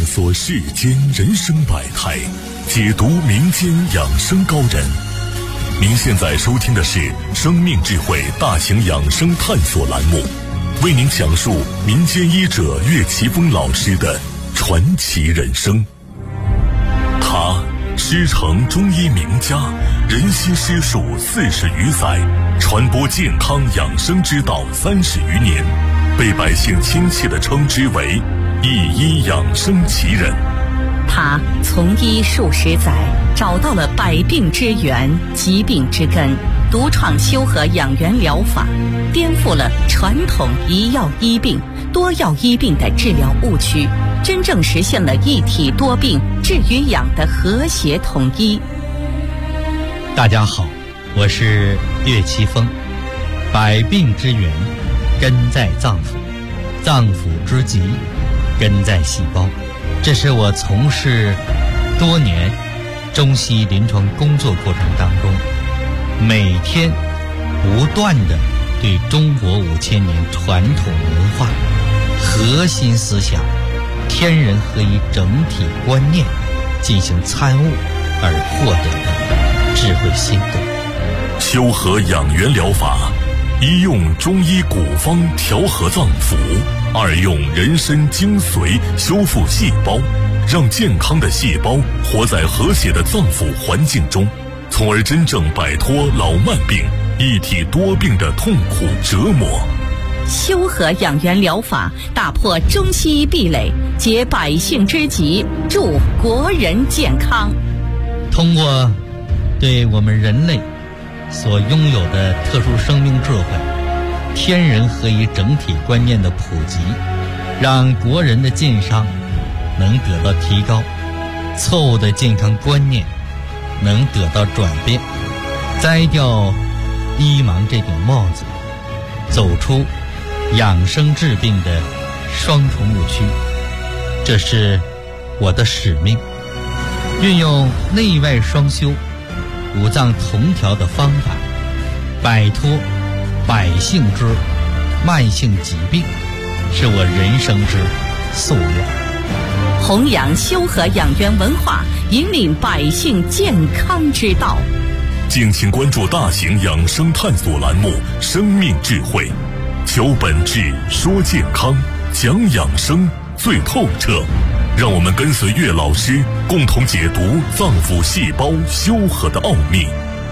索世间人生百态，解读民间养生高人。您现在收听的是生命智慧大型养生探索栏目，为您讲述民间医者岳奇峰老师的传奇人生。他师承中医名家，人心师术40余载，传播健康养生之道30余年，被百姓亲切地称之为一医养生奇人。 他从医数十载，找到了百病之源、疾病之根，独创修和养元疗法，颠覆了传统一药医病、多药医病的治疗误区，真正实现了一体多病、治与养的和谐统一。 大家好，我是岳奇峰。百病之源根在脏腑，脏腑之疾根在细胞。这是我从事多年中西医临床工作过程当中，每天不断地对中国5000年传统文化核心思想天人合一整体观念进行参悟而获得的智慧心得。 修和养元疗法，一用中医古方调和脏腑，二用人参精髓修复细胞，让健康的细胞活在和谐的脏腑环境中，从而真正摆脱老慢病、一体多病的痛苦折磨。 修和养元疗法打破中西医壁垒，解百姓之急，助国人健康。 通过对我们人类所拥有的特殊生命智慧、天人合一整体观念的普及，让国人的健康能得到提高，错误的健康观念能得到转变，摘掉医盲这顶帽子，走出养生治病的双重误区。这是我的使命，运用内外双修、五脏同调的方法，摆脱百姓之慢性疾病，是我人生之夙愿。 弘扬修和养元文化，引领百姓健康之道。 敬请关注大型养生探索栏目《生命智慧》，求本质，说健康，讲养生最透彻。让我们跟随岳老师，共同解读脏腑细胞修和的奥秘。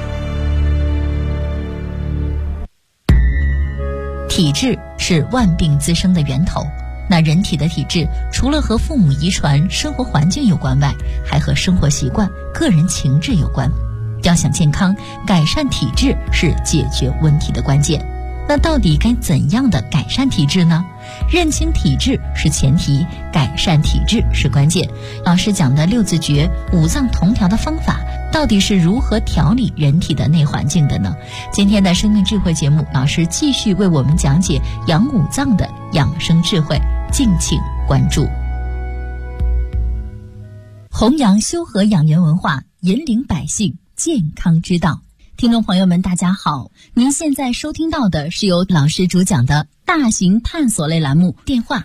体质是万病滋生的源头。那人体的体质除了和父母遗传、生活环境有关外，还和生活习惯、个人情志有关。要想健康，改善体质是解决问题的关键。那到底该怎样的改善体质呢？认清体质是前提，改善体质是关键。老师讲的六字诀、五脏同调的方法，到底是如何调理人体的内环境的呢？今天的生命智慧节目，老师继续为我们讲解养五脏的养生智慧，敬请关注。弘扬修和养元文化，引领百姓健康之道。听众朋友们大家好，您现在收听到的是由老师主讲的大型探索类栏目，电话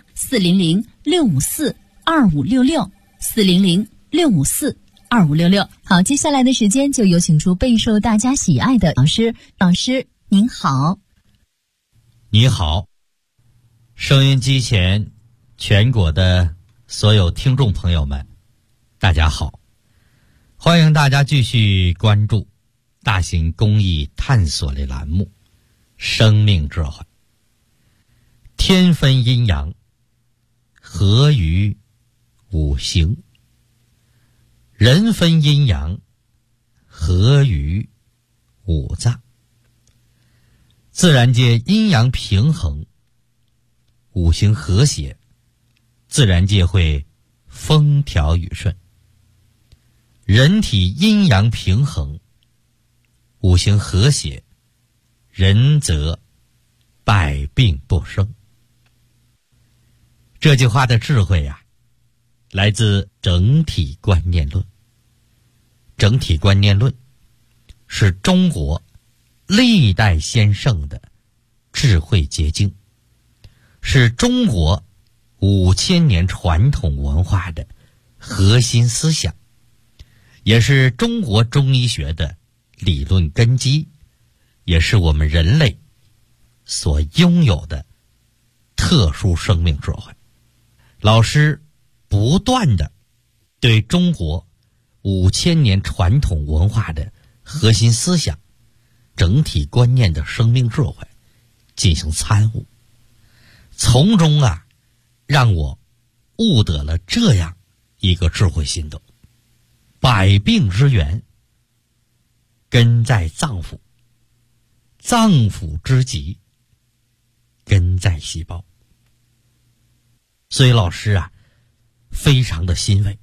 400-654-2566 400-654-2566。好，接下来的时间就有请出备受大家喜爱的老师。老师您好。 你好，收音机前全国的所有听众朋友们大家好，欢迎大家继续关注大型公益探索类栏目《生命智慧》。天分阴阳，合于五行；人分阴阳，合于五脏。自然界阴阳平衡，五行和谐，自然界会风调雨顺。人体阴阳平衡，五行和谐，人则百病不生。这句话的智慧啊，来自整体观念论。整体观念论是中国历代先圣的智慧结晶，是中国5000年传统文化的核心思想，也是中国中医学的理论根基，也是我们人类所拥有的特殊生命智慧。老师不断的对中国5000年传统文化的核心思想、整体观念的生命智慧进行参悟，从中让我悟得了这样一个智慧心得：百病之源根在脏腑，脏腑之疾根在细胞。所以老师非常的欣慰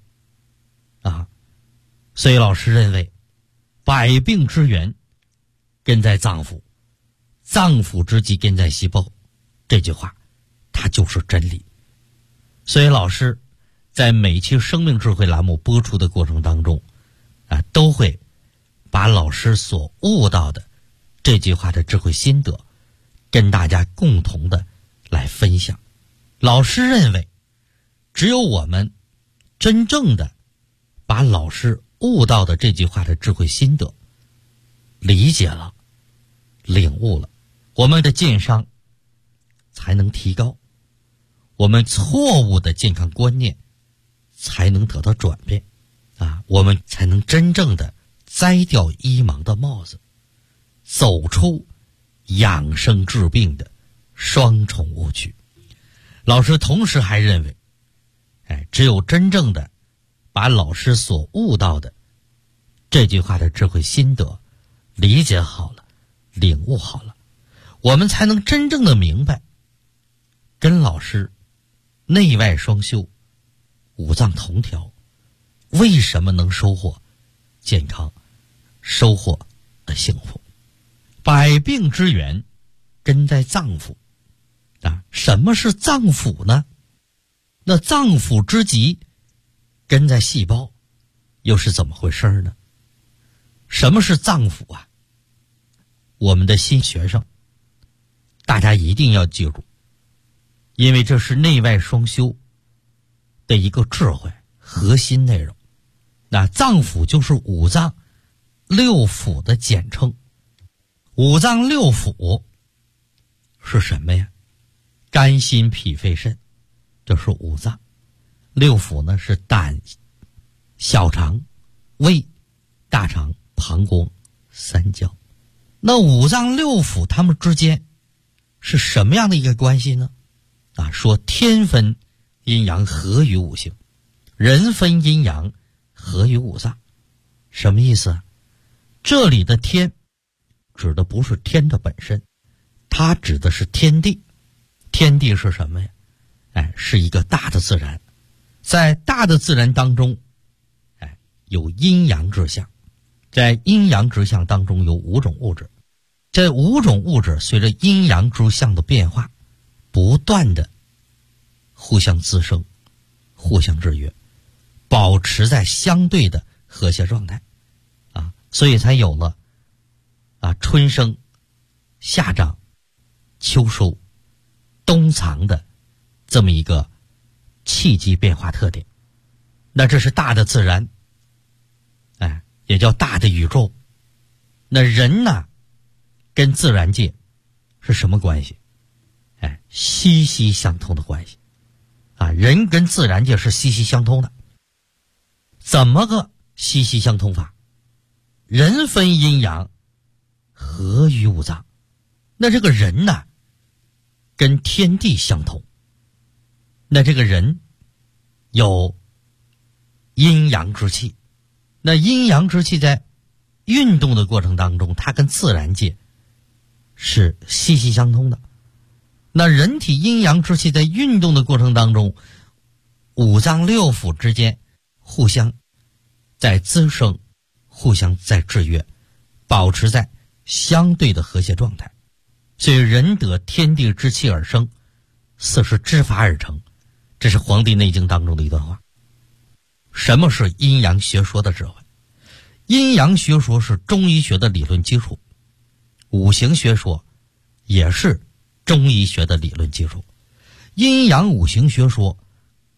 所以老师认为百病之源根在脏腑，脏腑之疾根在细胞，这句话它就是真理。所以老师在每期生命智慧栏目播出的过程当中都会把老师所悟到的这句话的智慧心得跟大家共同的来分享。老师认为，只有我们真正的把老师悟到的这句话的智慧心得理解了、领悟了，我们的健康才能提高，我们错误的健康观念才能得到转变我们才能真正的摘掉医盲的帽子，走出养生治病的双重误区。老师同时还认为，只有真正的把老师所悟到的这句话的智慧心得理解好了、领悟好了，我们才能真正的明白，跟老师内外双修、五脏同调，为什么能收获健康、收获幸福。百病之源根在脏腑什么是脏腑呢？那脏腑之疾根在细胞，又是怎么回事呢？什么是脏腑我们的新学生大家一定要记住，因为这是内外双修的一个智慧核心内容。那脏腑就是五脏六腑的简称。五脏六腑是什么呀？肝心脾肺肾，这是五脏。六腑呢是胆、小肠、胃、大肠、膀胱、三焦。那五脏六腑它们之间是什么样的一个关系呢？说天分阴阳合于五行，人分阴阳合于五脏。什么意思这里的天指的不是天的本身，它指的是天地。天地是什么呀？是一个大的自然。在大的自然当中有阴阳之象，在阴阳之象当中有5种物质。这5种物质随着阴阳之象的变化不断的互相滋生、互相制约，保持在相对的和谐状态所以才有了春生、夏长、秋收、冬藏的这么一个气机变化特点。那这是大的自然也叫大的宇宙。那人呢跟自然界是什么关系？息息相通的关系人跟自然界是息息相通的。怎么个息息相通法？人分阴阳合于五脏。那这个人呢跟天地相同。那这个人有阴阳之气，那阴阳之气在运动的过程当中，它跟自然界是息息相通的。那人体阴阳之气在运动的过程当中，五脏六腑之间互相在滋生，互相在制约，保持在相对的和谐状态。所以人得天地之气而生，四是之法而成。这是《黄帝内经》当中的一段话。什么是阴阳学说的智慧？阴阳学说是中医学的理论基础，五行学说也是中医学的理论基础。阴阳五行学说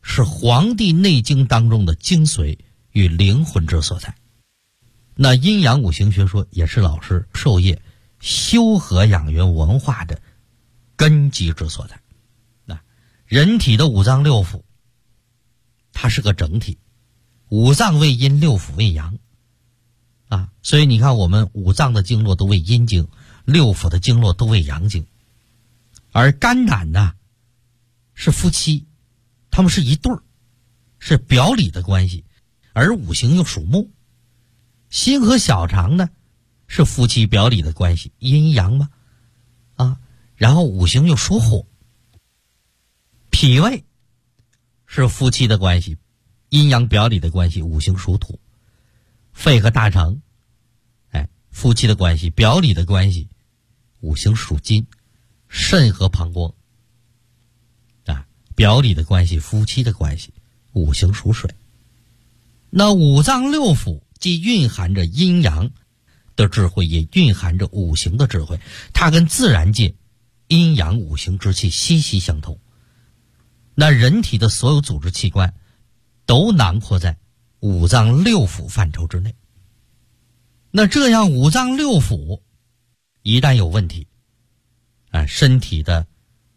是《黄帝内经》当中的精髓与灵魂之所在。那阴阳五行学说也是老师授业修和养元文化的根基之所在。那人体的五脏六腑，它是个整体，五脏为阴，六腑为阳啊，所以你看我们五脏的经络都为阴经，六腑的经络都为阳经。而肝胆呢是夫妻，他们是一对儿，是表里的关系，而五行又属木。心和小肠呢是夫妻表里的关系，阴阳嘛啊，然后五行又属火。脾胃是夫妻的关系，阴阳表里的关系，五行属土。肺和大肠夫妻的关系，表里的关系，五行属金。肾和膀胱表里的关系，夫妻的关系，五行属水。那五脏六腑既蕴含着阴阳的智慧，也蕴含着五行的智慧，它跟自然界阴阳五行之气息息相通。那人体的所有组织器官都囊括在五脏六腑范畴之内。那这样五脏六腑一旦有问题，身体的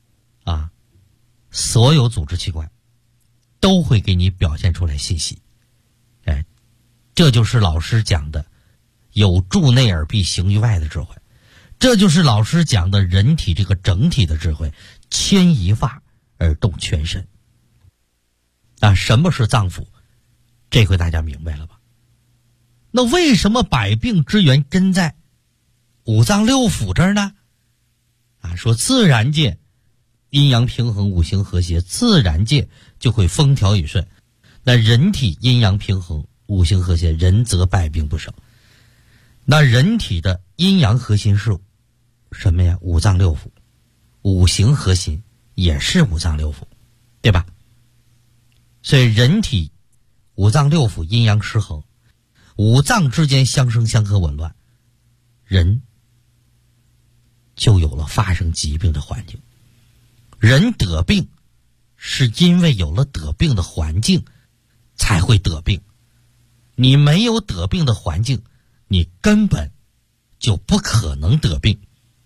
所有组织器官都会给你表现出来信息。这就是老师讲的有助内而必行于外的智慧，这就是老师讲的人体这个整体的智慧，牵一发而动全身。什么是脏腑？这回大家明白了吧？那为什么百病之源根在五脏六腑这儿呢？说自然界阴阳平衡，五行和谐，自然界就会风调雨顺。那人体阴阳平衡，五行和谐，人则百病不生。那人体的阴阳核心是什么呀？五脏六腑。五行核心也是五脏六腑，对吧？所以人体五脏六腑阴阳失衡，五脏之间相生相克紊乱，人就有了发生疾病的环境。人得病是因为有了得病的环境才会得病，你没有得病的环境，你根本就不可能得病。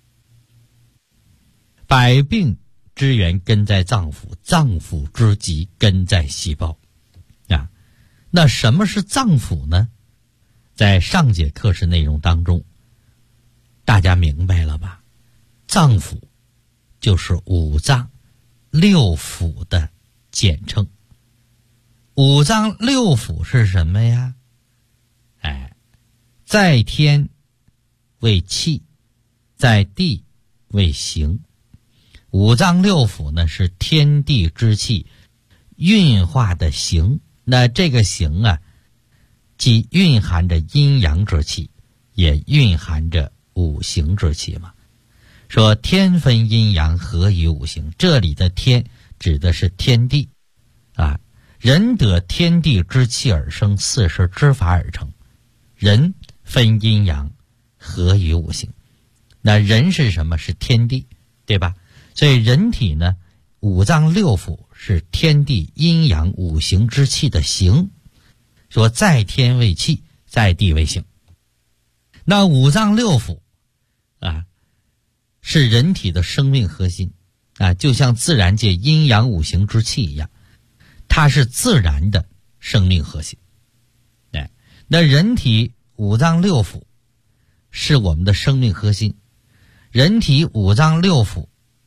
百病之源根在脏腑，脏腑之极根在细胞。那什么是脏腑呢？在上节课时内容当中，大家明白了吧？脏腑就是五脏六腑的简称。五脏六腑是什么呀？在天为气，在地为形。五脏六腑呢是天地之气运化的形。那这个形既蕴含着阴阳之气，也蕴含着五行之气嘛。说天分阴阳，合于五行，这里的天指的是天地人得天地之气而生，四时之法而成。人分阴阳，合于五行。那人是什么？是天地，对吧？所以人体呢，五脏六腑是天地阴阳五行之气的形。说在天为气，在地为形。那五脏六腑是人体的生命核心就像自然界阴阳五行之气一样，它是自然的生命核心。那人体五脏六腑是我们的生命核心，人体五脏六腑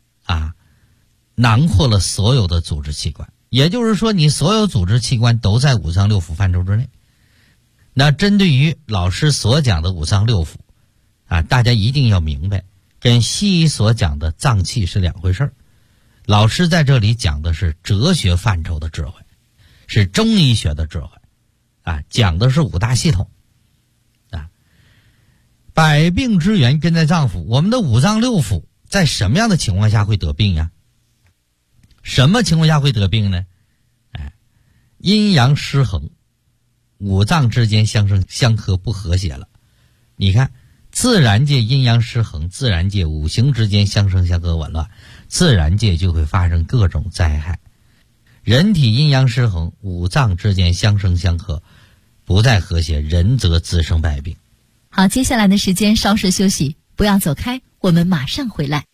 囊括了所有的组织器官，也就是说你所有组织器官都在五脏六腑范畴之内。那针对于老师所讲的五脏六腑大家一定要明白，跟西医所讲的脏器是两回事儿。老师在这里讲的是哲学范畴的智慧，是中医学的智慧讲的是五大系统百病之源根在脏腑。我们的五脏六腑在什么样的情况下会得病呀？什么情况下会得病呢？阴阳失衡，五脏之间相生相克不和谐了。你看自然界阴阳失衡，自然界五行之间相生相克紊乱，自然界就会发生各种灾害。 人体阴阳失衡，五脏之间相生相克，不再和谐，人则滋生百病。 好，接下来的时间稍事休息，不要走开，我们马上回来。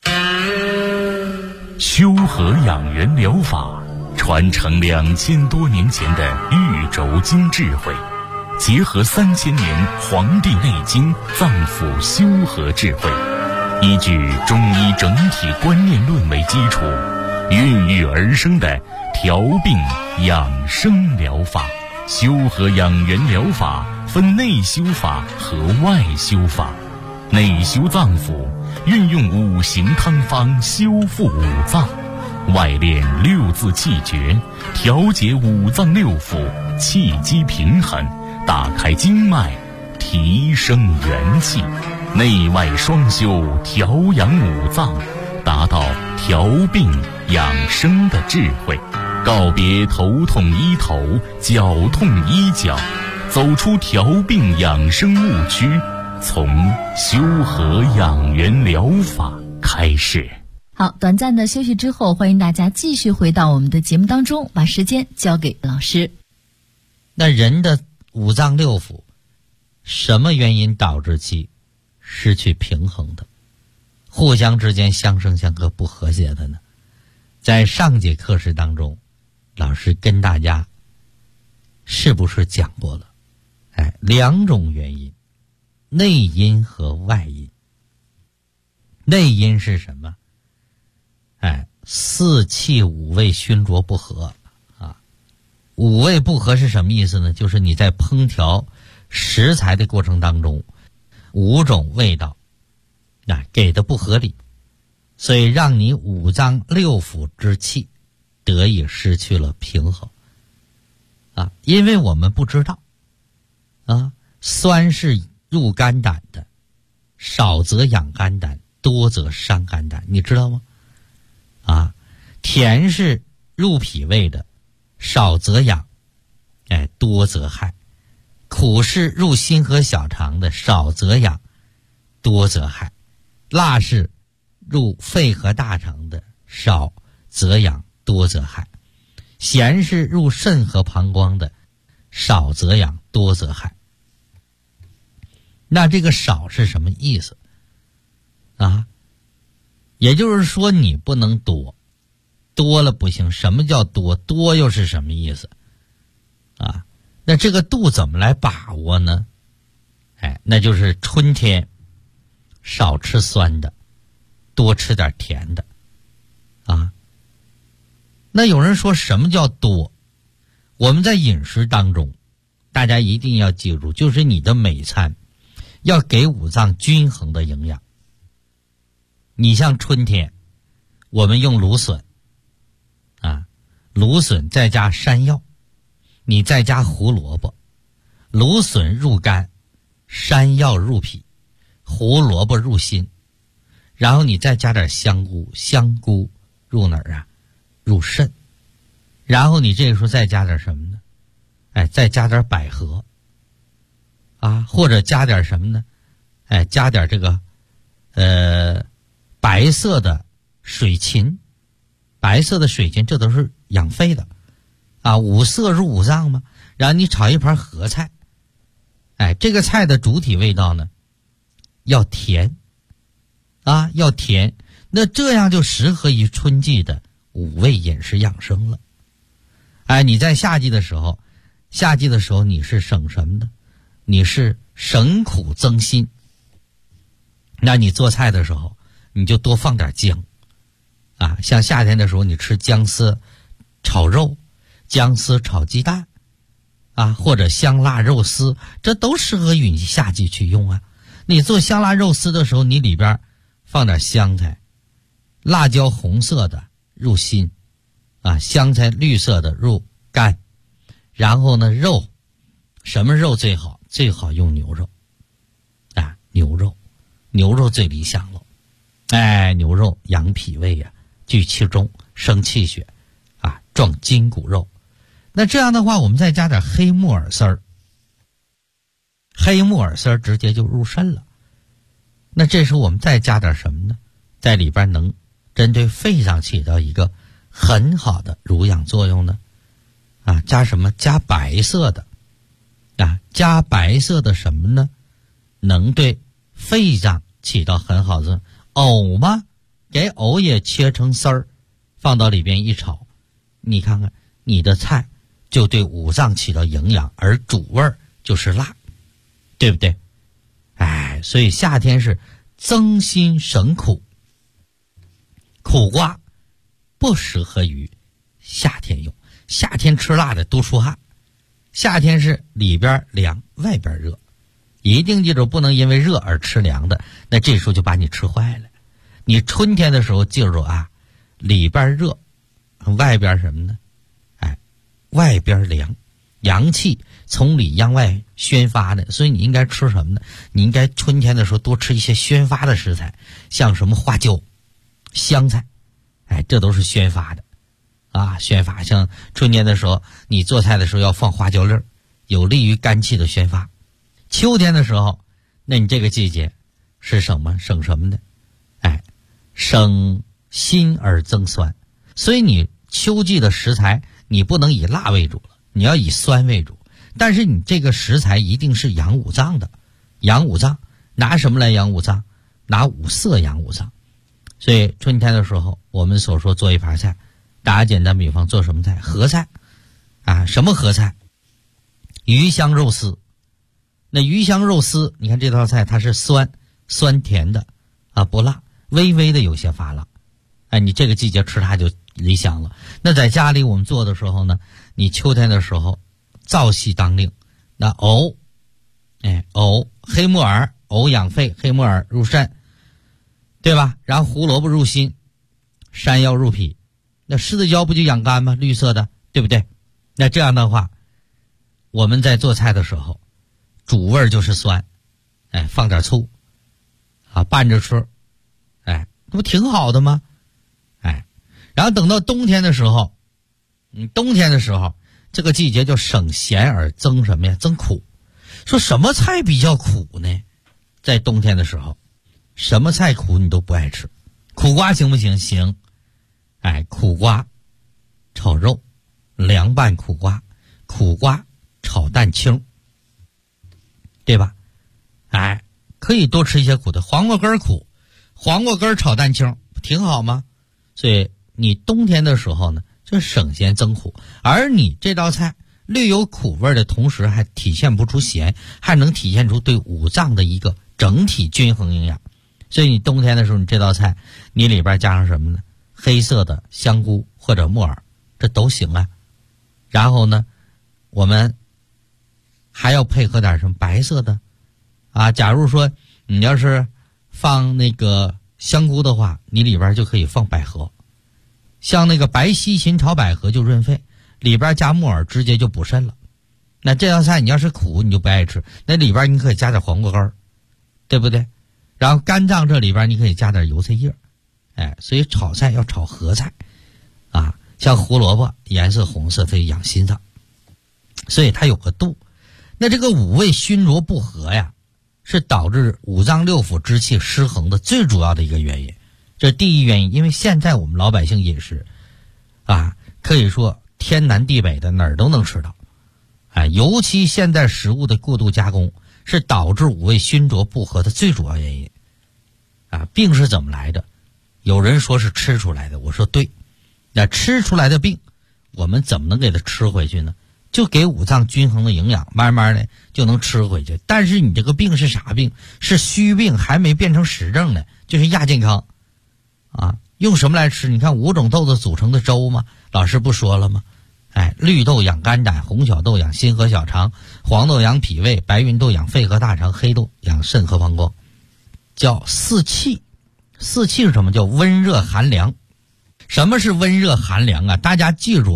修和养元疗法传承2000多年前的玉轴经智慧，结合3000年《黄帝内经》脏腑修和智慧，依据中医整体观念论为基础，孕育而生的调病养生疗法。修和养元疗法分内修法和外修法。内修脏腑，运用五行汤方修复五脏；外练6字气诀，调节五脏六腑，气机平衡，打开经脉，提升元气。内外双修，调养五脏，达到调病养生的智慧。告别头痛医头，脚痛医脚，走出调病养生误区，从修和养元疗法开始。 好，短暂的休息之后，欢迎大家继续回到我们的节目当中，把时间交给老师。 那人的五脏六腑，什么原因导致其失去平衡的，互相之间相生相克不和谐的呢？在上节课时当中，老师跟大家是不是讲过了2种原因，内因和外因。内因是什么？四气五味熏灼不和啊。五味不和是什么意思呢？就是你在烹调食材的过程当中，5种味道给的不合理，所以让你五脏六腑之气得以失去了平衡因为我们不知道酸是入肝胆的，少则养肝胆，多则伤肝胆，你知道吗？甜是入脾胃的，少则养，多则害。苦是入心和小肠的，少则养，多则害。辣是入肺和大肠的，少则养，多则害。咸是入肾和膀胱的，少则养，多则害。那这个少是什么意思也就是说你不能多，多了不行。什么叫多？多又是什么意思那这个度怎么来把握呢？那就是春天少吃酸的，多吃点甜的那有人说什么叫多？我们在饮食当中大家一定要记住，就是你的每餐要给五脏均衡的营养。你像春天我们用芦笋芦笋再加山药，你再加胡萝卜，芦笋入肝，山药入脾，胡萝卜入心，然后你再加点香菇，香菇入哪儿入肾，然后你这个时候再加点什么呢？再加点百合或者加点什么呢？加点这个白色的水芹，白色的水芹这都是养肺的五色入五脏嘛。然后你炒一盘合菜，这个菜的主体味道呢要甜要甜，那这样就适合于春季的五味饮食养生了。你在夏季的时候你是省什么呢？你是省苦增辛。那你做菜的时候你就多放点姜像夏天的时候你吃姜丝炒肉，姜丝炒鸡蛋或者香辣肉丝，这都适合于你夏季去用你做香辣肉丝的时候，你里边放点香菜，辣椒红色的入心香菜绿色的入肝。然后呢，肉什么肉最好？最好用牛肉牛肉最理想了。牛肉养脾胃聚气中，生气血壮筋骨肉。那这样的话我们再加点黑木耳丝儿，黑木耳丝儿直接就入肾了。那这时候我们再加点什么呢？在里边能针对肺上起到一个很好的濡养作用呢？加什么？加白色的加白色的什么呢？能对肺脏起到很好的藕吗？给藕也切成丝儿，放到里边一炒，你看看你的菜就对五脏起到营养，而主味就是辣，对不对？所以夏天是增辛省苦，苦瓜不适合于夏天用，夏天吃辣的都出汗，夏天是里边凉外边热，一定记住不能因为热而吃凉的，那这时候就把你吃坏了。你春天的时候记住里边热外边什么呢？外边凉，阳气从里向外宣发的，所以你应该吃什么呢？你应该春天的时候多吃一些宣发的食材，像什么花椒、香菜，这都是宣发的宣发。像春天的时候你做菜的时候要放花椒粒，有利于肝气的宣发。秋天的时候，那你这个季节是省什么呢？省辛而增酸。所以你秋季的食材你不能以辣为主了，你要以酸为主，但是你这个食材一定是养五脏的。养五脏拿什么来养五脏？拿五色养五脏。所以春天的时候我们所说做一盘菜，打个简单比方，做什么菜？合菜什么合菜？鱼香肉丝。那鱼香肉丝，你看这道菜它是酸甜的不辣，微微的有些发辣，你这个季节吃它就理想了。那在家里我们做的时候呢，你秋天的时候燥气当令，那藕黑木耳，藕养肺，黑木耳入肾，对吧？然后胡萝卜入心，山药入脾，那狮子椒不就养肝吗？绿色的，对不对？那这样的话，我们在做菜的时候主味就是酸，放点醋拌着吃，这不挺好的吗？然后等到冬天的时候，这个季节就省咸而增什么呀？增苦。说什么菜比较苦呢？在冬天的时候，什么菜苦你都不爱吃。苦瓜行不行？行。苦瓜炒肉，凉拌苦瓜，苦瓜炒蛋清，对吧？可以多吃一些苦的。黄瓜根苦，黄瓜根炒蛋清挺好吗？所以你冬天的时候呢，就省咸增苦，而你这道菜略有苦味的同时还体现不出咸，还能体现出对五脏的一个整体均衡营养。所以你冬天的时候，你这道菜你里边加上什么呢？黑色的香菇或者木耳，这都行啊。然后呢，我们还要配合点什么白色的假如说你要是放那个香菇的话，你里边就可以放百合，像那个白西芹炒百合就润肺，里边加木耳直接就补肾了。那这道菜你要是苦你就不爱吃，那里边你可以加点黄瓜根，对不对？然后肝脏这里边你可以加点油菜叶，所以炒菜要炒合菜像胡萝卜颜色红色，它养心脏，所以它有个度。那这个五味熏浊不和呀，是导致五脏六腑之气失衡的最主要的一个原因。这是第一原因。因为现在我们老百姓饮食可以说天南地北的哪儿都能吃到尤其现在食物的过度加工是导致五味熏浊不和的最主要原因病是怎么来的？有人说是吃出来的，我说对。那吃出来的病我们怎么能给它吃回去呢？就给五脏均衡的营养，慢慢的就能吃回去。但是你这个病是啥病？是虚病，还没变成实症呢，就是亚健康用什么来吃？你看5种豆子组成的粥吗？老师不说了吗？绿豆养肝胆，红小豆养心和小肠，黄豆养脾胃，白芸豆养肺和大肠，黑豆养肾和膀胱，叫四气。四气是什么？叫温热寒凉。什么是温热寒凉大家记住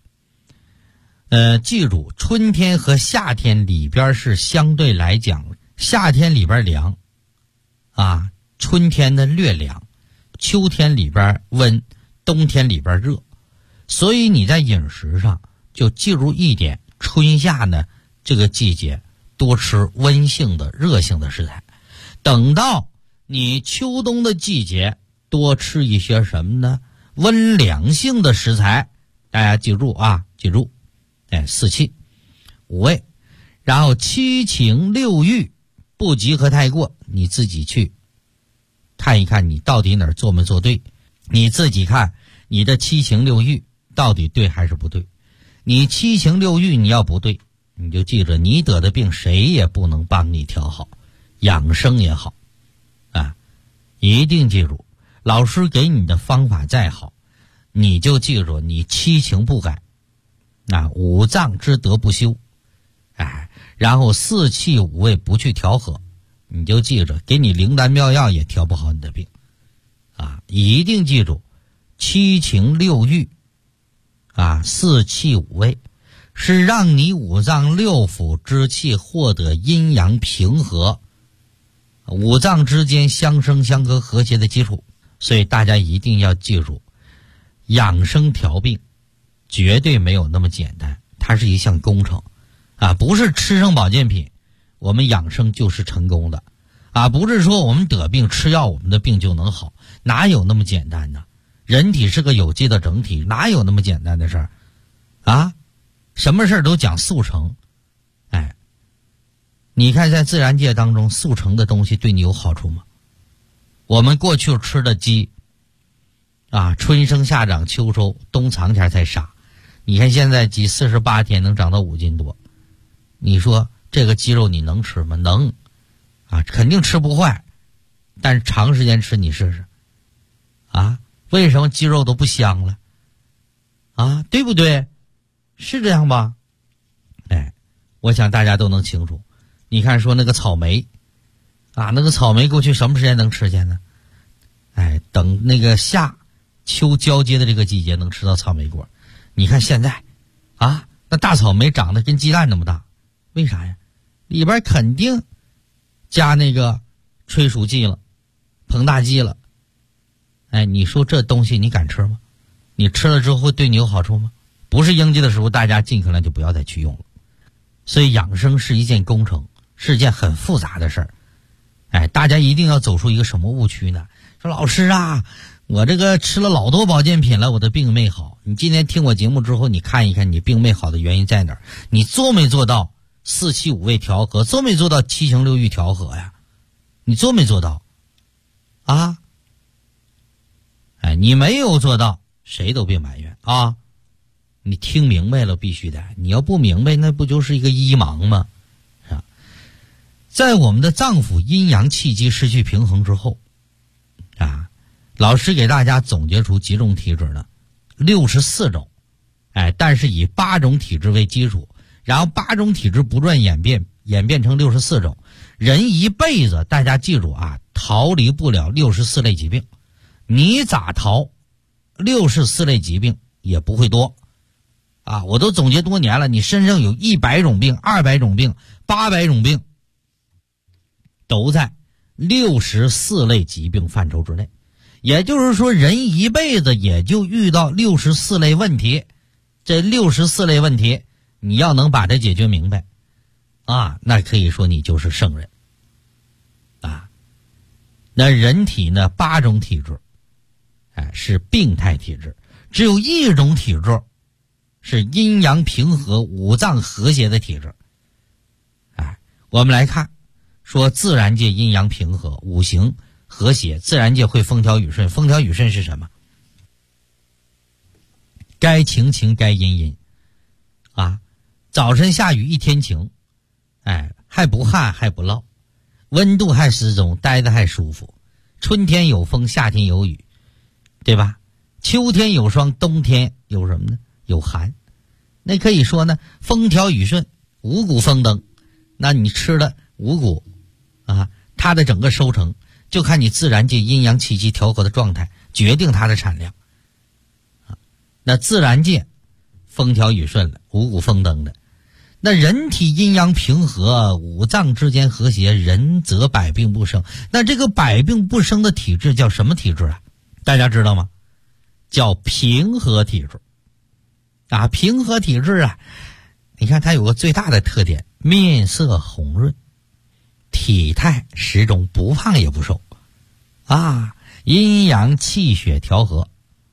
记住春天和夏天里边是相对来讲，夏天里边凉春天的略凉，秋天里边温，冬天里边热。所以你在饮食上就记住一点，春夏呢这个季节多吃温性的热性的食材，等到你秋冬的季节多吃一些什么呢？ 温凉性的食材，大家记住啊，记住，四气五味，然后七情六欲不急和太过，你自己去看一看你到底哪儿做没做对，你自己看你的七情六欲到底对还是不对。你七情六欲你要不对，你就记着你得的病谁也不能帮你调好，养生也好啊，一定记住，老师给你的方法再好，你就记住你七情不改，五脏之德不修，然后四气五味不去调和，你就记着给你灵丹妙药也调不好你的病啊！一定记住七情六欲四气五味是让你五脏六腑之气获得阴阳平和，五脏之间相生相克和谐的基础。所以大家一定要记住，养生调病绝对没有那么简单，它是一项工程不是吃上保健品我们养生就是成功的不是说我们得病吃药我们的病就能好，哪有那么简单呢？人体是个有机的整体，哪有那么简单的事儿什么事儿都讲速成。你看在自然界当中速成的东西对你有好处吗？我们过去吃的鸡春生夏长秋收，冬藏前才杀，你看现在鸡48天能长到5斤多，你说这个鸡肉你能吃吗？能肯定吃不坏，但是长时间吃你试试为什么鸡肉都不香了对不对？是这样吧？我想大家都能清楚。你看说那个草莓那个草莓过去什么时间能吃见呢？等那个夏秋交接的这个季节能吃到草莓果。你看现在那大草莓长得跟鸡蛋那么大，为啥呀？里边肯定加那个催熟剂了，膨大剂了。你说这东西你敢吃吗？你吃了之后会对你有好处吗？不是应季的时候大家尽可能就不要再去用了。所以养生是一件工程，是一件很复杂的事儿。大家一定要走出一个什么误区呢？说老师我这个吃了老多保健品了，我的病没好。你今天听我节目之后，你看一看你病没好的原因在哪儿？你做没做到四气五味调和？做没做到七情六欲调和呀？你做没做到你没有做到，谁都别埋怨你听明白了必须的，你要不明白那不就是一个一盲吗？在我们的脏腑阴阳气机失去平衡之后老师给大家总结出几种体质呢？64种但是以8种体质为基础，然后8种体质不断演变成64种。人一辈子大家记住逃离不了64类疾病，你咋逃64类疾病也不会多我都总结多年了，你身上有100种病、200种病、800种病，都在64类疾病范畴之内。也就是说人一辈子也就遇到64类问题，这64类问题你要能把它解决明白那可以说你就是圣人那人体呢8种体质是病态体质，只有1种体质是阴阳平和五脏和谐的体质我们来看说自然界阴阳平和五行和谐，自然界会风调雨顺。风调雨顺是什么？该晴晴该阴阴早晨下雨一天晴还不旱还不涝，温度还适中，待得还舒服。春天有风，夏天有雨，对吧？秋天有霜，冬天有什么呢？有寒。那可以说呢风调雨顺，五谷丰登。那你吃了五谷它的整个收成就看你自然界阴阳气机调和的状态决定它的产量那自然界风调雨顺了，五谷丰登的，那人体阴阳平和，五脏之间和谐，人则百病不生。那这个百病不生的体质叫什么体质大家知道吗？叫平和体质平和体质你看它有个最大的特点，面色红润，体态始终不胖也不瘦阴阳气血调和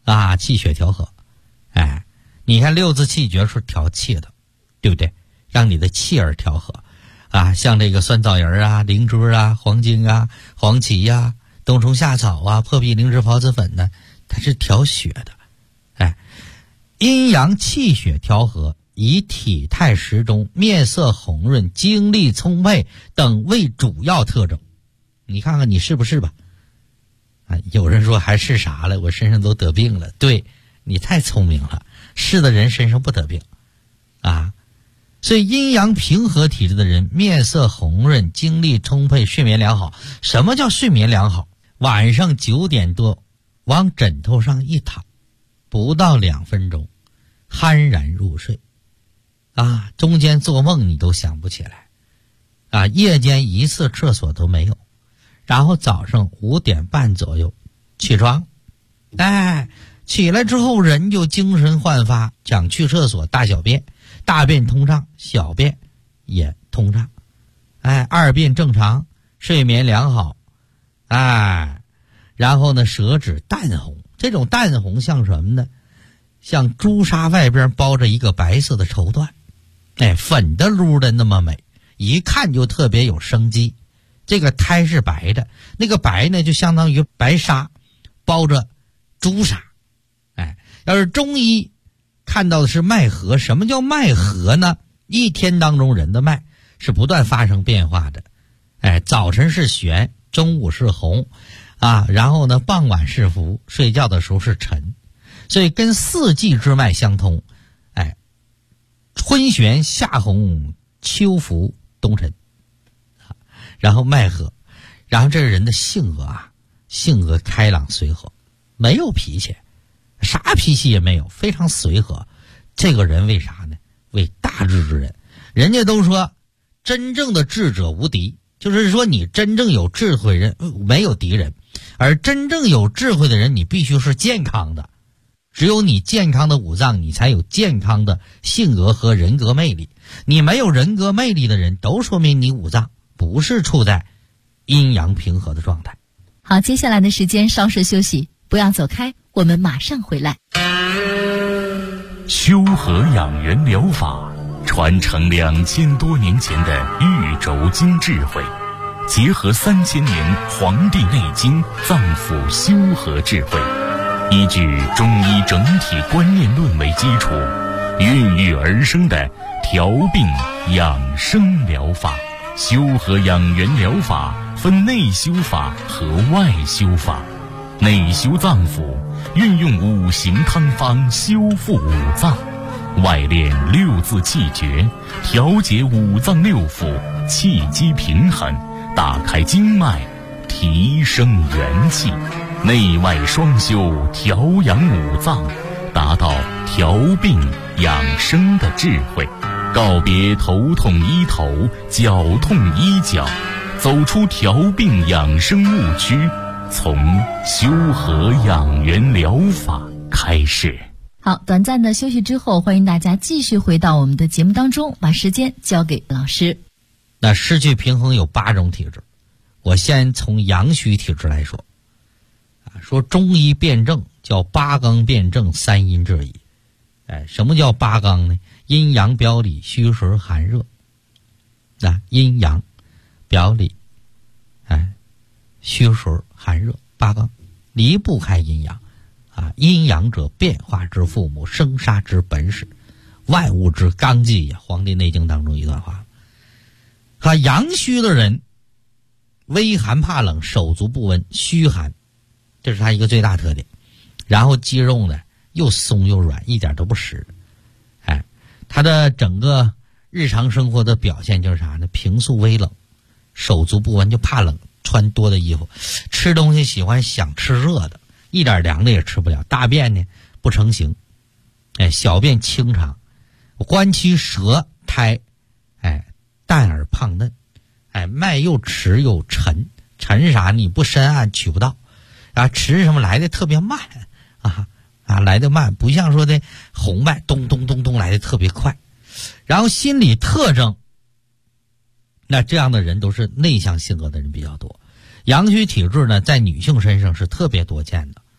啊，气血调和。哎，你看六字气诀是调气的，对不对？让你的气儿调和啊，像这个酸枣仁啊、灵芝啊、黄精啊、黄芪呀、冬虫夏草啊、破壁灵芝孢子粉呢，它是调血的。哎，阴阳气血调和，以体态时中、面色红润、精力充沛等为主要特征。你看看你是不是吧？啊，有人说还是啥了？我身上都得病了。对，你太聪明了，是的人身上不得病啊。所以阴阳平和体质的人，面色红润，精力充沛，睡眠良好。什么叫睡眠良好？晚上9点多往枕头上一躺，不到2分钟酣然入睡啊，中间做梦你都想不起来啊，夜间一次厕所都没有，然后早上5点半左右起床，哎，起来之后人就精神焕发，想去厕所大小便，大便通畅，小便也通畅，哎，二便正常，睡眠良好，哎，然后呢，舌质淡红，这种淡红像什么呢？像朱砂外边包着一个白色的绸缎，哎，粉的噜的那么美，一看就特别有生机。这个胎是白的，那个白呢就相当于白纱包着朱砂。哎，要是中医看到的是脉和，什么叫脉和呢？一天当中人的脉是不断发生变化的。哎，早晨是玄，中午是红啊，然后呢傍晚是浮，睡觉的时候是沉，所以跟四季之脉相通。哎，春玄夏红秋浮冬沉，然后脉和，然后这个人的性格啊，性格开朗随和，没有脾气，啥脾气也没有，非常随和。这个人为啥呢？为大智之人。人家都说真正的智者无敌，就是说你真正有智慧人没有敌人，而真正有智慧的人你必须是健康的，只有你健康的五脏，你才有健康的性格和人格魅力。你没有人格魅力的人，都说明你五脏不是处在阴阳平和的状态。 好，接下来的时间稍事休息，不要走开，我们马上回来。 修和养元疗法传承2000多年前的玉轴经智慧，结合3000年《黄帝内经》脏腑修和智慧，依据中医整体观念论为基础，孕育而生的调病养生疗法。修和养元疗法分内修法和外修法。内修脏腑，运用5行汤方修复五脏；外练6字气诀，调节五脏六腑，气机平衡，打开经脉，提升元气。内外双修，调养五脏，达到调病养生的智慧。告别头痛医头，脚痛医脚，走出调病养生误区，从修和养元疗法开始。 好，短暂的休息之后，欢迎大家继续回到我们的节目当中，把时间交给老师。 那失去平衡有8种体质，我先从阳虚体质来说。说中医辩证叫8纲辩证3阴治矣。哎，什么叫8纲呢？阴阳表里，虚实寒热。阴阳表里，哎，虚实寒热8纲，离不开阴阳啊。阴阳者，变化之父母，生杀之本始，万物之纲纪呀。《黄帝内经》当中一段话。阳虚的人，微寒怕冷，手足不温，虚寒，这是他一个最大特点。然后肌肉呢又松又软，一点都不实。哎，他的整个日常生活的表现就是啥呢？平素微冷，手足不温，就怕冷，穿多的衣服，吃东西喜欢想吃热的，一点凉的也吃不了。大便呢不成形，哎，小便清长，关期舌苔，哎，淡而胖嫩，哎，脉又迟又沉，沉啥？你不深谙取不到啊。迟什么来的特别慢来的慢，不像说的红脉咚咚咚咚来的特别快。然后心理特征，那这样的人都是内向性格的人比较多。阳虚体质呢，在女性身上是特别多见的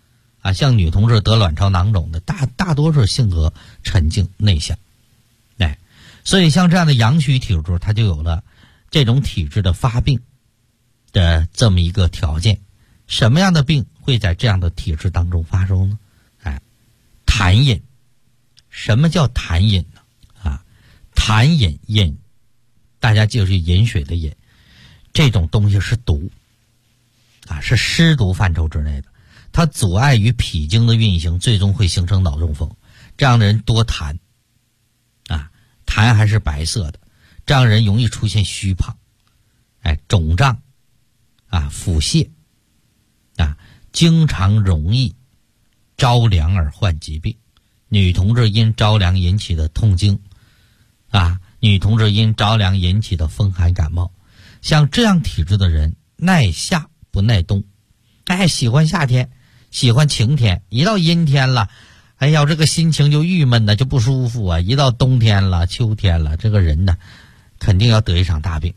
像女同志得卵巢囊肿的大多数性格沉静内向，所以像这样的阳虚体质，它就有了这种体质的发病的这么一个条件。什么样的病会在这样的体质当中发生呢？痰饮。什么叫痰饮呢？痰饮，大家记住饮水的饮，这种东西是毒是湿毒范畴之内的，它阻碍于脾经的运行，最终会形成脑中风。这样的人多痰痰还是白色的，这样人容易出现虚胖肿胀腹泻经常容易着凉而患疾病。女同志因着凉引起的痛经女同志因着凉引起的风寒感冒。像这样体质的人耐夏不耐冬，喜欢夏天，喜欢晴天，一到阴天了这个心情就郁闷就不舒服一到冬天了秋天了，这个人呢肯定要得一场大病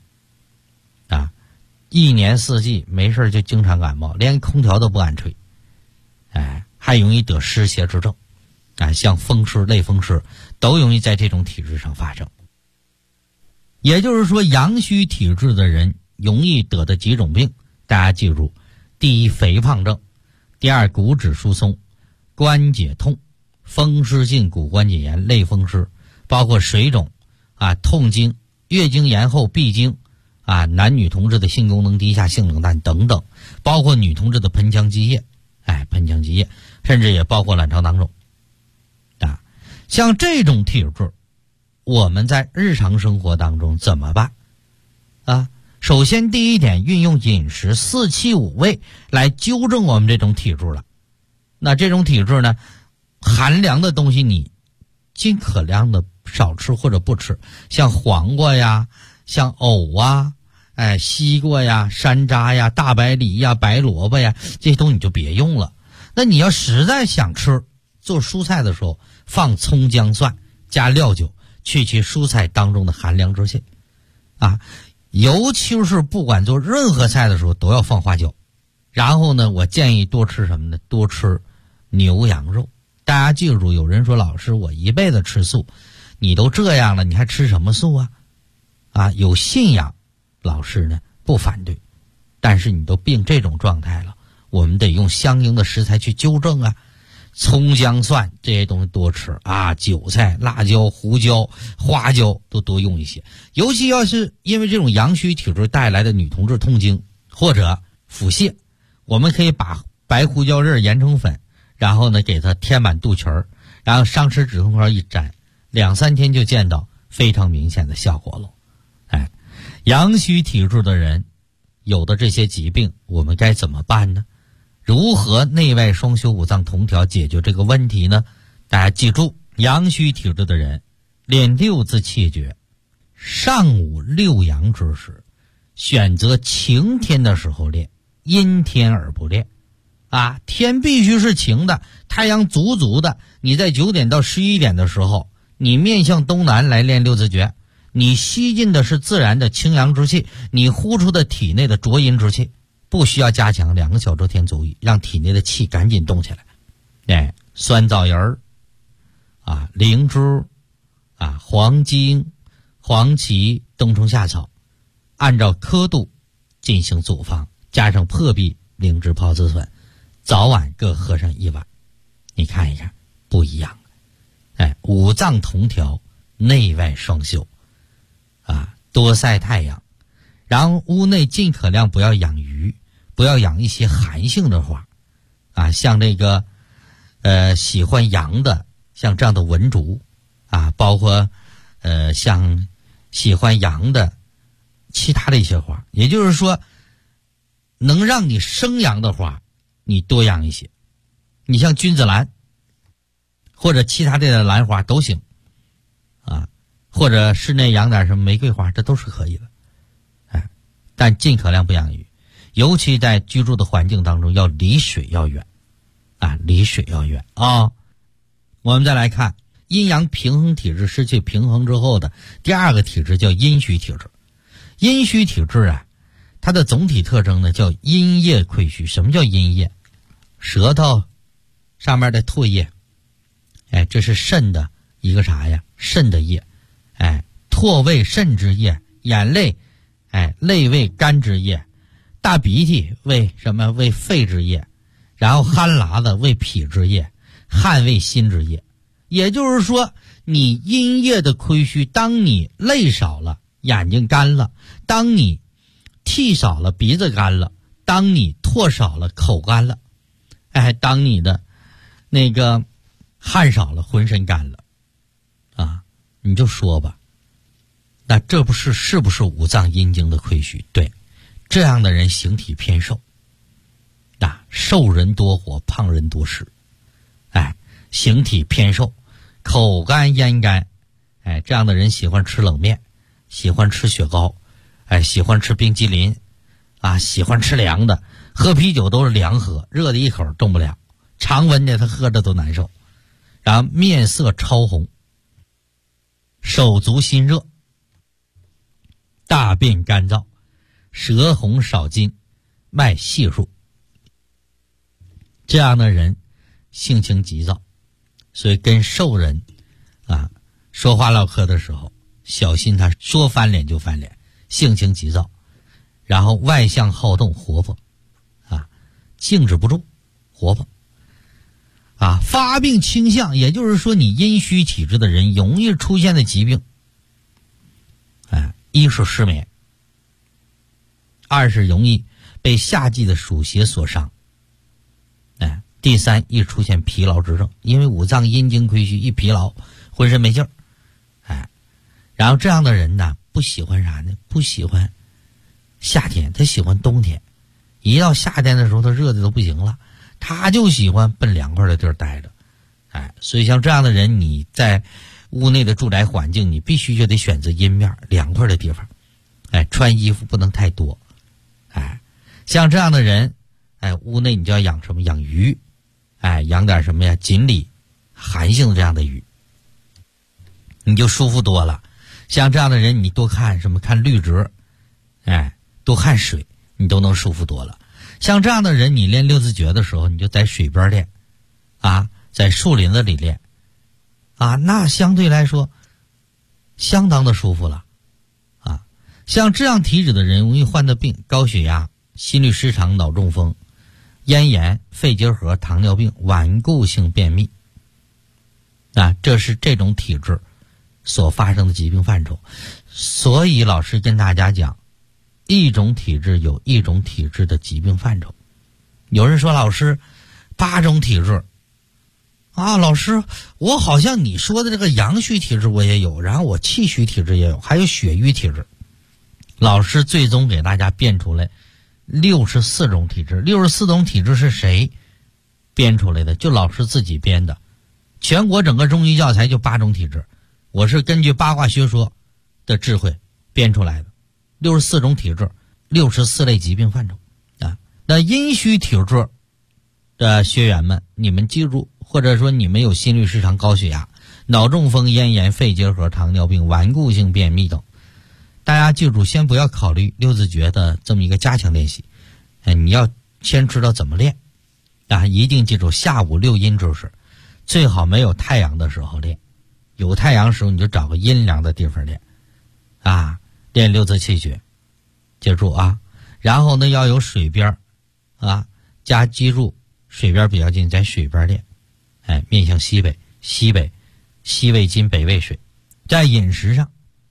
一年四季没事就经常感冒，连空调都不敢吹还容易得湿邪之症像风湿类风湿都容易在这种体质上发生。也就是说，阳虚体质的人容易得的几种病，大家记住：第一，肥胖症；第二，骨质疏松、关节痛、风湿性骨关节炎、类风湿，包括水肿痛经、月经延后、闭经男女同志的性功能低下、性冷淡等等，包括女同志的盆腔积液甚至也包括卵巢囊肿像这种体质，我们在日常生活当中怎么办首先第一点，运用饮食4气5味来纠正我们这种体质了。那这种体质呢，寒凉的东西你尽可量的少吃或者不吃，像黄瓜呀，像藕西瓜呀，山楂呀，大白梨呀，白萝卜呀，这些东西你就别用了。那你要实在想吃，做蔬菜的时候放葱姜蒜加料酒，去其蔬菜当中的寒凉之气尤其是不管做任何菜的时候都要放花椒。然后呢，我建议多吃什么呢？多吃牛羊肉。大家记住，有人说老师我一辈子吃素，你都这样了你还吃什么素有信仰老师呢不反对，但是你都病这种状态了，我们得用相应的食材去纠正葱姜蒜这些东西多吃韭菜、辣椒、胡椒、花椒都多用一些。尤其要是因为这种阳虚体质带来的女同志痛经或者腹泻，我们可以把白胡椒粒研成粉，然后呢给它填满肚脐儿，然后上吃止痛膏一沾，2-3天就见到非常明显的效果了。阳虚体质的人有的这些疾病我们该怎么办呢？如何内外双修五脏同调解决这个问题呢？大家记住，阳虚体质的人练6字气诀，上午6阳之时，选择晴天的时候练，阴天而不练天必须是晴的，太阳足足的，你在9点到11点的时候，你面向东南来练6字诀，你吸进的是自然的清阳之气，你呼出的体内的浊阴之气，不需要加强，2个小周天足矣，让体内的气赶紧动起来。酸枣仁灵芝黄精、黄芪、冬虫夏草，按照刻度进行组方，加上破壁、灵芝、孢子粉，早晚各喝上1碗。你看一看不一样五脏同调，内外双修多晒太阳，然后屋内尽可量不要养鱼，不要养一些寒性的花像这个喜欢阳的，像这样的文竹包括像喜欢阳的其他的一些花。也就是说，能让你生阳的花你多养一些，你像君子兰或者其他的兰花都行或者室内养点什么玫瑰花，这都是可以的但尽可量不养鱼，尤其在居住的环境当中要离水要远离水要远我们再来看阴阳平衡体质失去平衡之后的第2个体质，叫阴虚体质。阴虚体质它的总体特征呢叫阴液亏虚。什么叫阴液？舌头上面的唾液，这是肾的一个啥呀？肾的液，唾为肾之液，眼泪，泪为肝之液，大鼻涕为什么？为肺之液，然后鼾喇子为脾之液，汗为心之液。也就是说，你阴液的亏虚，当你泪少了，眼睛干了；当你涕少了，鼻子干了；当你唾少了，口干了；当你的那个汗少了，浑身干了，你就说吧，那这是不是五脏阴经的亏虚？对，这样的人形体偏瘦，瘦人多火，胖人多湿，形体偏瘦，口干咽干，这样的人喜欢吃冷面，喜欢吃雪糕，喜欢吃冰激凌，喜欢吃凉的，喝啤酒都是凉喝，热的一口动不了，常温的他喝着都难受，然后面色超红，手足心热，大便干燥，舌红少津，脉细数。这样的人性情急躁，所以跟瘦人说话唠嗑的时候小心，他说翻脸就翻脸，性情急躁，然后外向好动，活泼静止不住，活泼发病倾向，也就是说你阴虚体质的人容易出现的疾病，一是失眠，二是容易被夏季的暑邪所伤，第三易出现疲劳之症，因为五脏阴经亏虚，一疲劳浑身没劲儿，然后这样的人呢，不喜欢啥呢？不喜欢夏天，他喜欢冬天。一到夏天的时候，他热的都不行了，他就喜欢奔凉快的地儿待着，所以像这样的人，你在屋内的住宅环境，你必须就得选择阴面凉快的地方，穿衣服不能太多，像这样的人，屋内你就要养什么？养鱼，养点什么呀？锦鲤，寒性的这样的鱼，你就舒服多了。像这样的人，你多看什么？看绿植，多看水，你都能舒服多了。像这样的人，你练六字诀的时候，你就在水边练，在树林子里练，那相对来说相当的舒服了，像这样体质的人容易患的病，高血压、心律失常、脑中风、咽炎、肺结核、糖尿病、顽固性便秘，这是这种体质所发生的疾病范畴。所以老师跟大家讲，一种体质有一种体质的疾病范畴。有人说老师8种体质老师我好像你说的这个阳虚体质我也有，然后我气虚体质也有，还有血瘀体质。老师最终给大家编出来64种体质。64种体质是谁编出来的？就老师自己编的。全国整个中医教材就8种体质，我是根据八卦学说的智慧编出来的。64种体质，64类疾病范畴那阴虚体质的学员们，你们记住，或者说你们有心律失常、高血压、脑中风、咽炎、肺结核、糖尿病、顽固性便秘等，大家记住，先不要考虑六字诀的这么一个加强练习，你要先知道怎么练一定记住下午6阴之时，最好没有太阳的时候练，有太阳时候你就找个阴凉的地方练练六字气血，记住然后呢要有水边记住水边比较近，在水边练，面向西北，西为金，北为水。在饮食上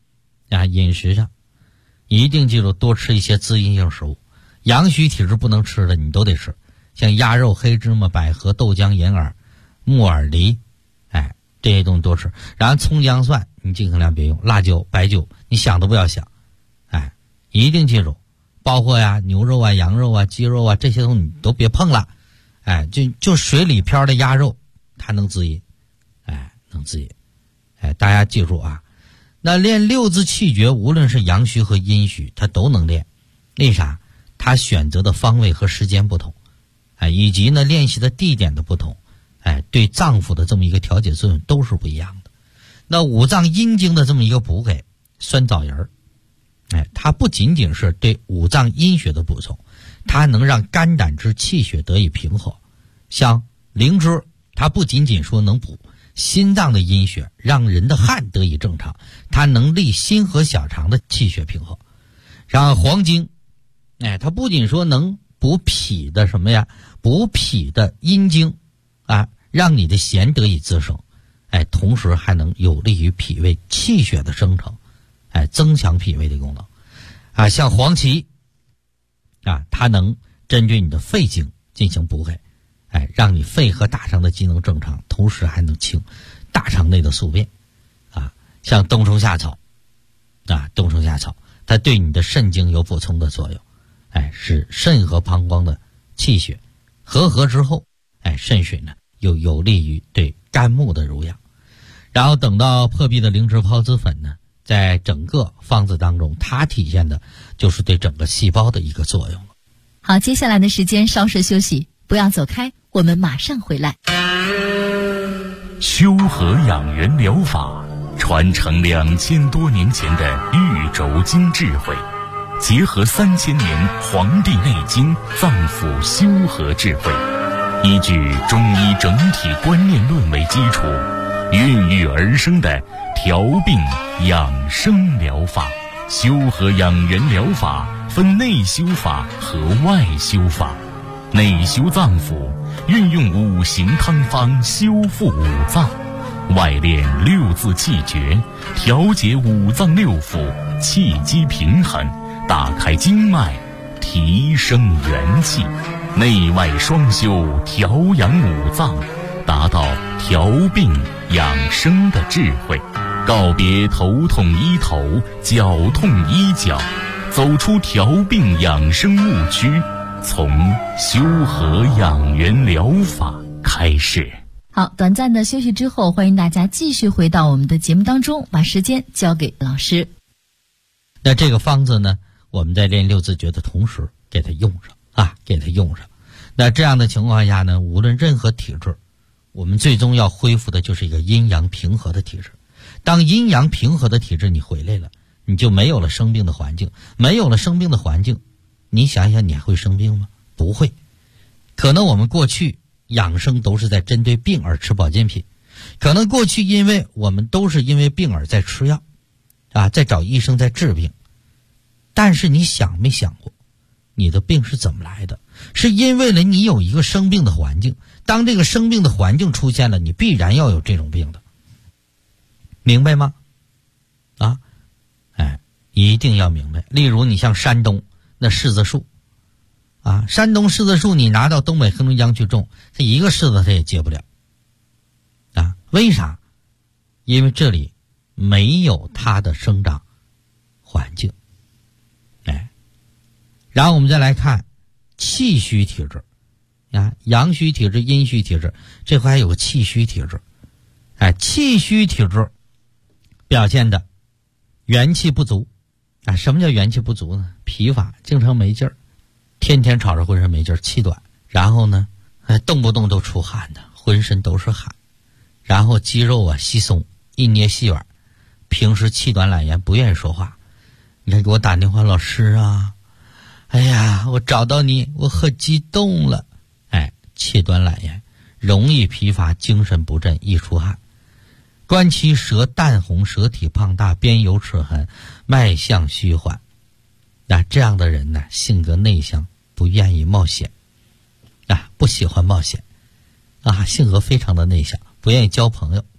一定记住多吃一些滋阴性食物，阳虚体质不能吃的你都得吃，像鸭肉、黑芝麻、百合、豆浆、银耳、木耳、梨，这些东西多吃。然后葱姜蒜你尽可量别用，辣椒、白酒你想都不要想，一定记住，包括牛肉羊肉鸡肉这些东西你都别碰了，就水里漂的鸭肉它能滋阴，能滋阴，大家记住那练六字气诀，无论是阳虚和阴虚，它都能练。为啥？它选择的方位和时间不同，以及呢练习的地点的不同，对脏腑的这么一个调节作用都是不一样的。那五脏阴经的这么一个补给，酸枣仁它不仅仅是对五脏阴血的补充，它能让肝胆之气血得以平和。像灵芝它不仅仅说能补心脏的阴血，让人的汗得以正常，它能利心和小肠的气血平衡。然后黄精，它不仅说能补脾的什么呀，补脾的阴经啊，让你的涎得以滋生，同时还能有利于脾胃气血的生成，增强脾胃的功能啊。像黄芪啊，它能针对你的肺经进行补给，让你肺和大肠的机能正常，同时还能清大肠内的宿便啊。像冬虫夏草啊，冬虫夏草它对你的肾经有补充的作用，使肾和膀胱的气血和合之后，肾水呢又有利于对肝木的濡养。然后等到破壁的灵芝孢子粉呢，在整个方子当中，它体现的就是对整个细胞的一个作用了。 好，接下来的时间稍事休息，不要走开，我们马上回来。 修和养元疗法传承2000多年前的玉轴经智慧，结合3000年《黄帝内经》脏腑修和智慧，依据中医整体观念论为基础，孕育而生的调病养生疗法。修和养元疗法分内修法和外修法。内修脏腑，运用5行汤方修复5脏；外练6字气诀，调节5脏6腑，气机平衡，打开经脉，提升元气。内外双修，调养5脏，达到调病养生的智慧。告别头痛医头，脚痛医脚，走出调病养生误区，从修和养元疗法开始。 好，短暂的休息之后，欢迎大家继续回到我们的节目当中，把时间交给老师。 那这个方子呢，我们在练6字诀的同时给它用上啊，给它用上。那这样的情况下呢，无论任何体质，我们最终要恢复的就是一个阴阳平和的体质。当阴阳平和的体质你回来了，你就没有了生病的环境，没有了生病的环境，你想想你还会生病吗？不会。可能我们过去养生都是在针对病而吃保健品，可能过去因为我们都是因为病而在吃药啊，在找医生在治病。但是你想没想过，你的病是怎么来的？是因为了你有一个生病的环境，当这个生病的环境出现了，你必然要有这种病的，明白吗？啊，一定要明白。例如你像山东那柿子树啊，山东柿子树你拿到东北黑龙江去种，它一个柿子它也结不了啊。为啥？因为这里没有它的生长环境。然后我们再来看气虚体质啊，阳虚体质、阴虚体质，这块还有个气虚体质。气虚体质表现的元气不足啊。什么叫元气不足呢？疲乏，经常没劲儿，天天吵着浑身没劲儿，气短，然后呢动不动都出汗的，浑身都是汗，然后肌肉啊稀松，一捏细软，平时气短懒言，不愿意说话。你看给我打电话，老师啊，哎呀，我找到你，我很激动了。气短懒言，容易疲乏，精神不振，易出汗。观其舌淡红，舌体胖大，边有齿痕，脉象虚缓。那这样的人呢，性格内向，不愿意冒险啊，不喜欢冒险啊，性格非常的内向，不愿意交朋友。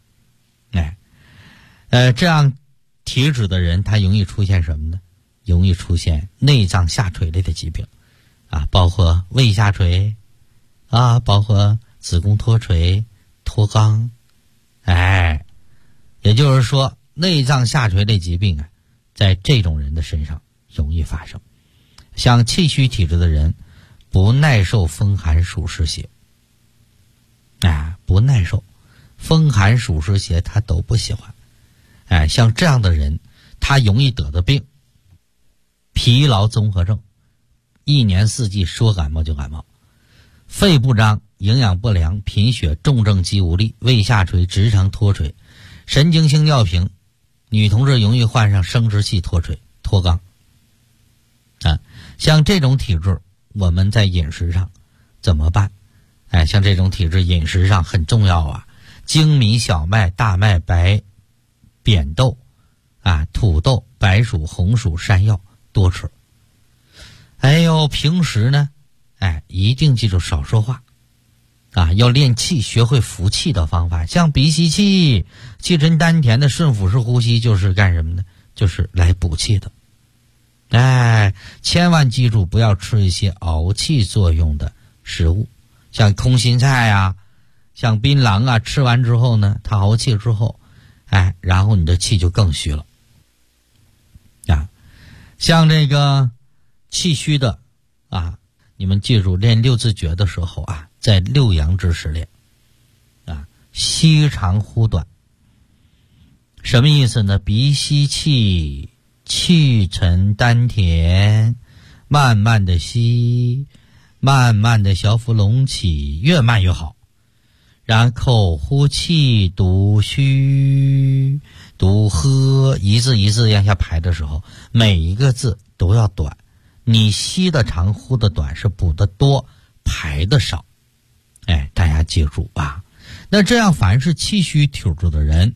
这样体质的人，他容易出现什么呢？容易出现内脏下垂类的疾病啊，包括胃下垂啊，包括子宫脱垂、脱肛。也就是说内脏下垂类疾病啊，在这种人的身上容易发生。像气虚体质的人，不耐受风寒暑湿邪不耐受风寒暑湿邪，他都不喜欢。像这样的人，他容易得的病疲劳综合症，一年四季说感冒就感冒，肺不张，营养不良，贫血，重症肌无力，胃下垂，直肠脱垂，神经性尿频，女同志容易患上生殖器脱垂、脱肛像这种体质，我们在饮食上怎么办？ 像这种体质饮食上很重要啊，精米、小麦、大麦、白扁豆土豆、白薯、红薯、山药多吃。平时呢一定记住少说话要练气，学会服气的方法，像鼻吸气、气沉丹田的顺腹式呼吸，就是干什么呢？就是来补气的。千万记住不要吃一些熬气作用的食物，像空心菜像槟榔吃完之后呢，它熬气之后然后你的气就更虚了像这个气虚的你们记住练六字诀的时候在六阳之时练吸长呼短。什么意思呢？鼻吸气，气沉丹田，慢慢的吸，慢慢的小腹隆起，越慢越好。然后呼气，读虚，读喝，一字一字往下排的时候，每一个字都要短。你吸的长，呼的短，是补的多，排的少。大家记住那这样凡是气虚体质的人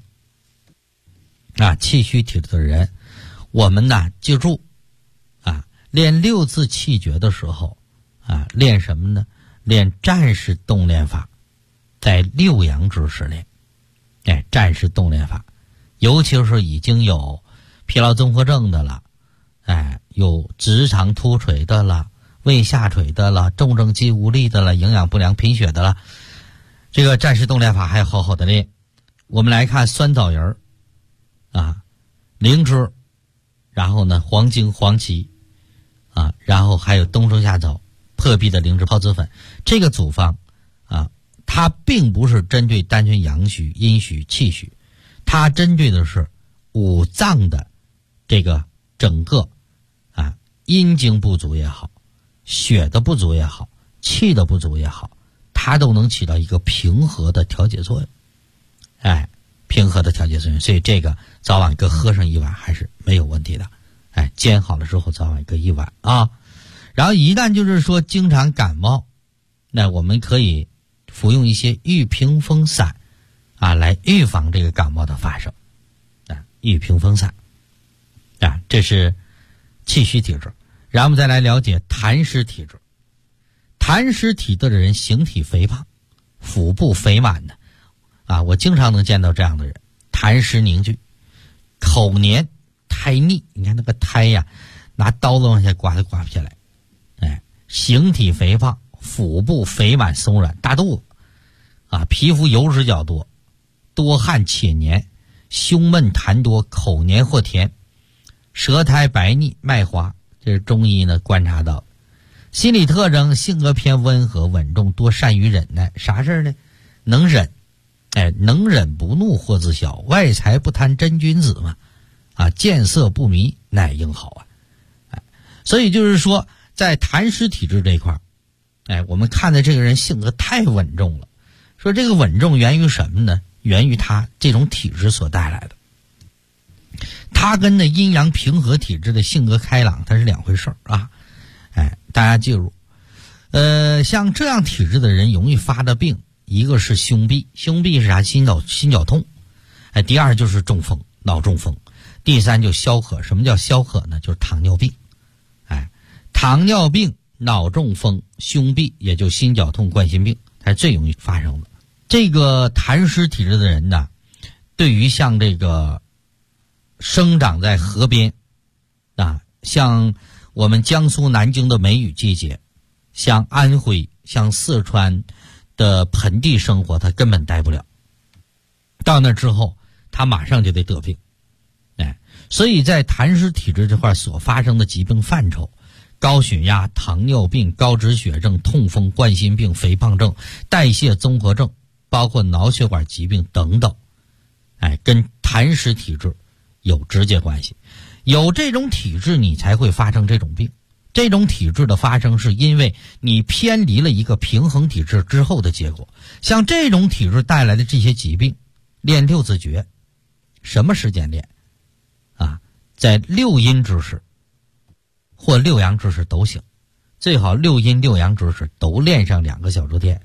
气虚体质的人，我们记住练六字气诀的时候练什么呢？练战士动练法，在六阳之时练战士动练法，尤其是已经有疲劳综合症的了有直肠突垂的了，胃下垂的了，重症肌无力的了，营养不良贫血的了，这个战士动练法还要好好的练。我们来看酸枣仁灵芝，然后呢黄精、黄芪然后还有冬虫夏草、破壁的灵芝泡子粉。这个组方它并不是针对单纯阳虚、阴虚、气虚，它针对的是五脏的这个整个阴经不足也好，血的不足也好，气的不足也好，它都能起到一个平和的调节作用平和的调节作用。所以这个早晚各喝上一碗还是没有问题的煎好了之后早晚各一碗然后一旦就是说经常感冒，那我们可以服用一些玉屏风散来预防这个感冒的发生玉屏风散这是气虚体质。然后我们再来了解痰湿体质。痰湿体质的人形体肥胖，腹部肥满的我经常能见到这样的人，痰湿凝聚，口黏苔腻，你看那个苔拿刀子往下刮都刮不下来形体肥胖，腹部肥满松软，大肚子皮肤油脂较多，多汗且黏，胸闷痰多，口黏或甜，舌苔白腻，脉滑，这是中医呢观察到。心理特征，性格偏温和稳重，多善于忍耐。啥事呢？能忍能忍不怒或自小，外财不贪真君子嘛见色不迷乃英好所以就是说在痰湿体质这一块我们看的这个人性格太稳重了。说这个稳重源于什么呢？源于他这种体质所带来的。他跟那阴阳平和体质的性格开朗它是两回事大家记住像这样体质的人容易发的病，一个是胸痹，胸痹是啥？心绞痛第二就是中风，脑中风，第三就消渴。什么叫消渴呢？就是糖尿病糖尿病、脑中风、胸痹，也就心绞痛、冠心病，它是最容易发生的。这个痰湿体质的人呢，对于像这个生长在河边像我们江苏南京的梅雨季节，像安徽、像四川的盆地生活，他根本待不了。到那之后他马上就得得病所以在痰湿体质这块所发生的疾病范畴，高血压、糖尿病、高脂血症、痛风、冠心病、肥胖症、代谢综合症，包括脑血管疾病等等跟痰湿体质有直接关系。有这种体质你才会发生这种病。这种体质的发生是因为你偏离了一个平衡体质之后的结果。像这种体质带来的这些疾病，练六字诀什么时间练在六阴之时或六阳之时都行，最好六阴六阳之时都练上2个小周天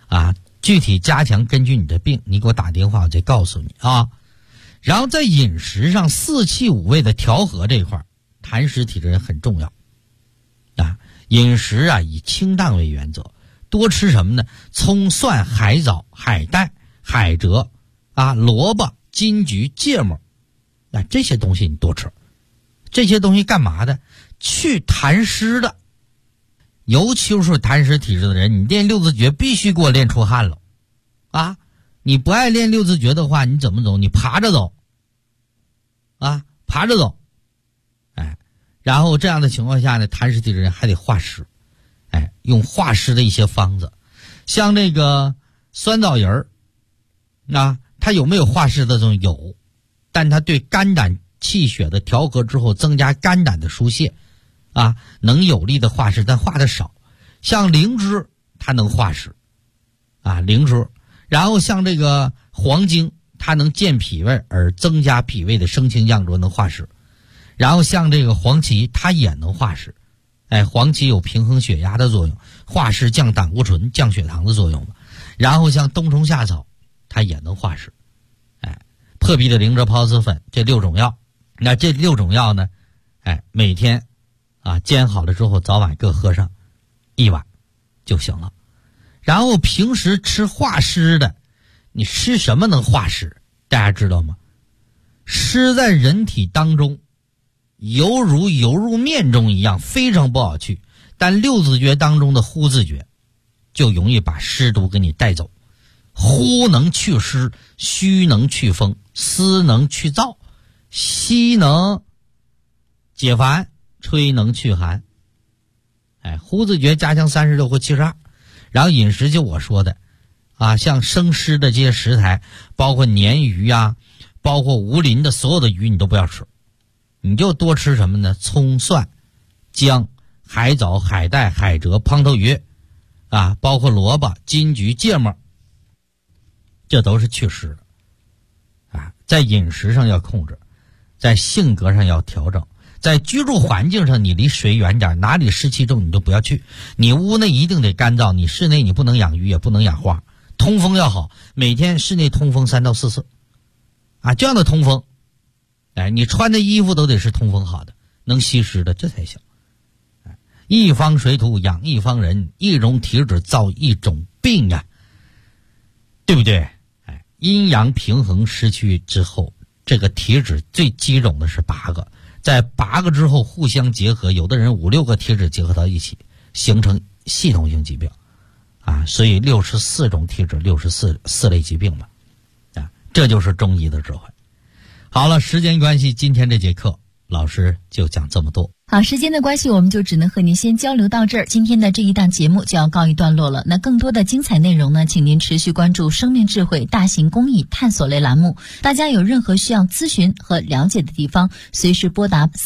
啊，具体加强根据你的病，你给我打电话我再告诉你啊。然后在饮食上四气五味的调和这一块，痰湿体质人很重要啊。饮食啊以清淡为原则，多吃什么呢？葱蒜海藻海带海蜇啊，萝卜金桔芥末啊，这些东西你多吃。这些东西干嘛的？去痰湿的。尤其是痰湿体质的人，你练六字诀必须给我练出汗了啊！你不爱练六字诀的话，你怎么走？你爬着走啊，爬着走。哎，然后这样的情况下呢，痰湿体质人还得化湿，哎，用化湿的一些方子，像这个酸枣仁儿啊，它有没有化湿的作用？有，但它对肝胆气血的调和之后，增加肝胆的疏泄啊，能有力的化湿，但化的少。像灵芝它能化湿啊，灵芝。然后像这个黄精，它能健脾胃而增加脾胃的升清降浊，能化湿。然后像这个黄芪，它也能化湿。哎，黄芪有平衡血压的作用，化湿降胆固醇降血糖的作用。然后像冬虫夏草，它也能化湿。哎，破壁的灵芝孢子粉，这6种药。那这6种药呢，哎，每天啊煎好了之后，早晚各喝上1碗就行了。然后平时吃化湿的，你吃什么能化湿？大家知道吗？湿在人体当中犹如油入面中一样，非常不好去。但六字诀当中的呼字诀就容易把湿毒给你带走。呼能去湿，虚能去风，思能去燥，吸能解烦，吹能去寒。哎，呼字诀加强36或72。然后饮食就我说的啊，像生湿的这些食材，包括鲶鱼啊，包括无鳞的所有的鱼你都不要吃，你就多吃什么呢？葱蒜姜海藻海带海蜇胖头鱼啊，包括萝卜金桔芥末，这都是祛湿的啊。在饮食上要控制，在性格上要调整，在居住环境上你离水远点，哪里湿气重你都不要去。你屋内一定得干燥，你室内你不能养鱼也不能养花，通风要好，每天室内通风3到4次啊，这样的通风，哎，你穿的衣服都得是通风好的，能吸湿的，这才行。一方水土养一方人，一种体质造一种病啊，对不对？哎，阴阳平衡失去之后，这个体质最基种的是8个，在8个之后互相结合，有的人5、6个体质结合到一起，形成系统性疾病啊，所以64种体质，64类疾病嘛，啊，这就是中医的智慧。好了，时间关系，今天这节课老师就讲这么多。 好，时间的关系，我们就只能和您先交流到这儿。今天的这一档节目就要告一段落了。那更多的精彩内容呢，请您持续关注生命智慧大型公益探索类栏目。大家有任何需要咨询和了解的地方，随时拨打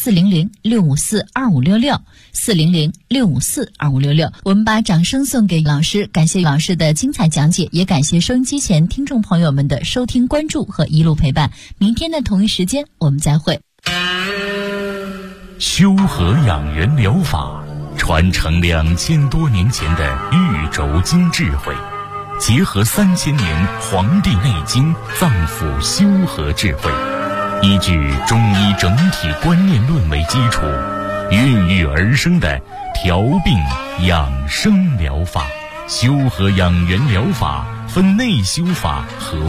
400-654-2566 400-654-2566。我们把掌声送给老师，感谢老师的精彩讲解，也感谢收音机前听众朋友们的收听关注和一路陪伴。明天的同一时间我们再会。 修和养元疗法传承2000多年前的玉轴经智慧，结合3000年《黄帝内经》脏腑修和智慧，依据中医整体观念论为基础，孕育而生的调病养生疗法。修和养元疗法分内修法和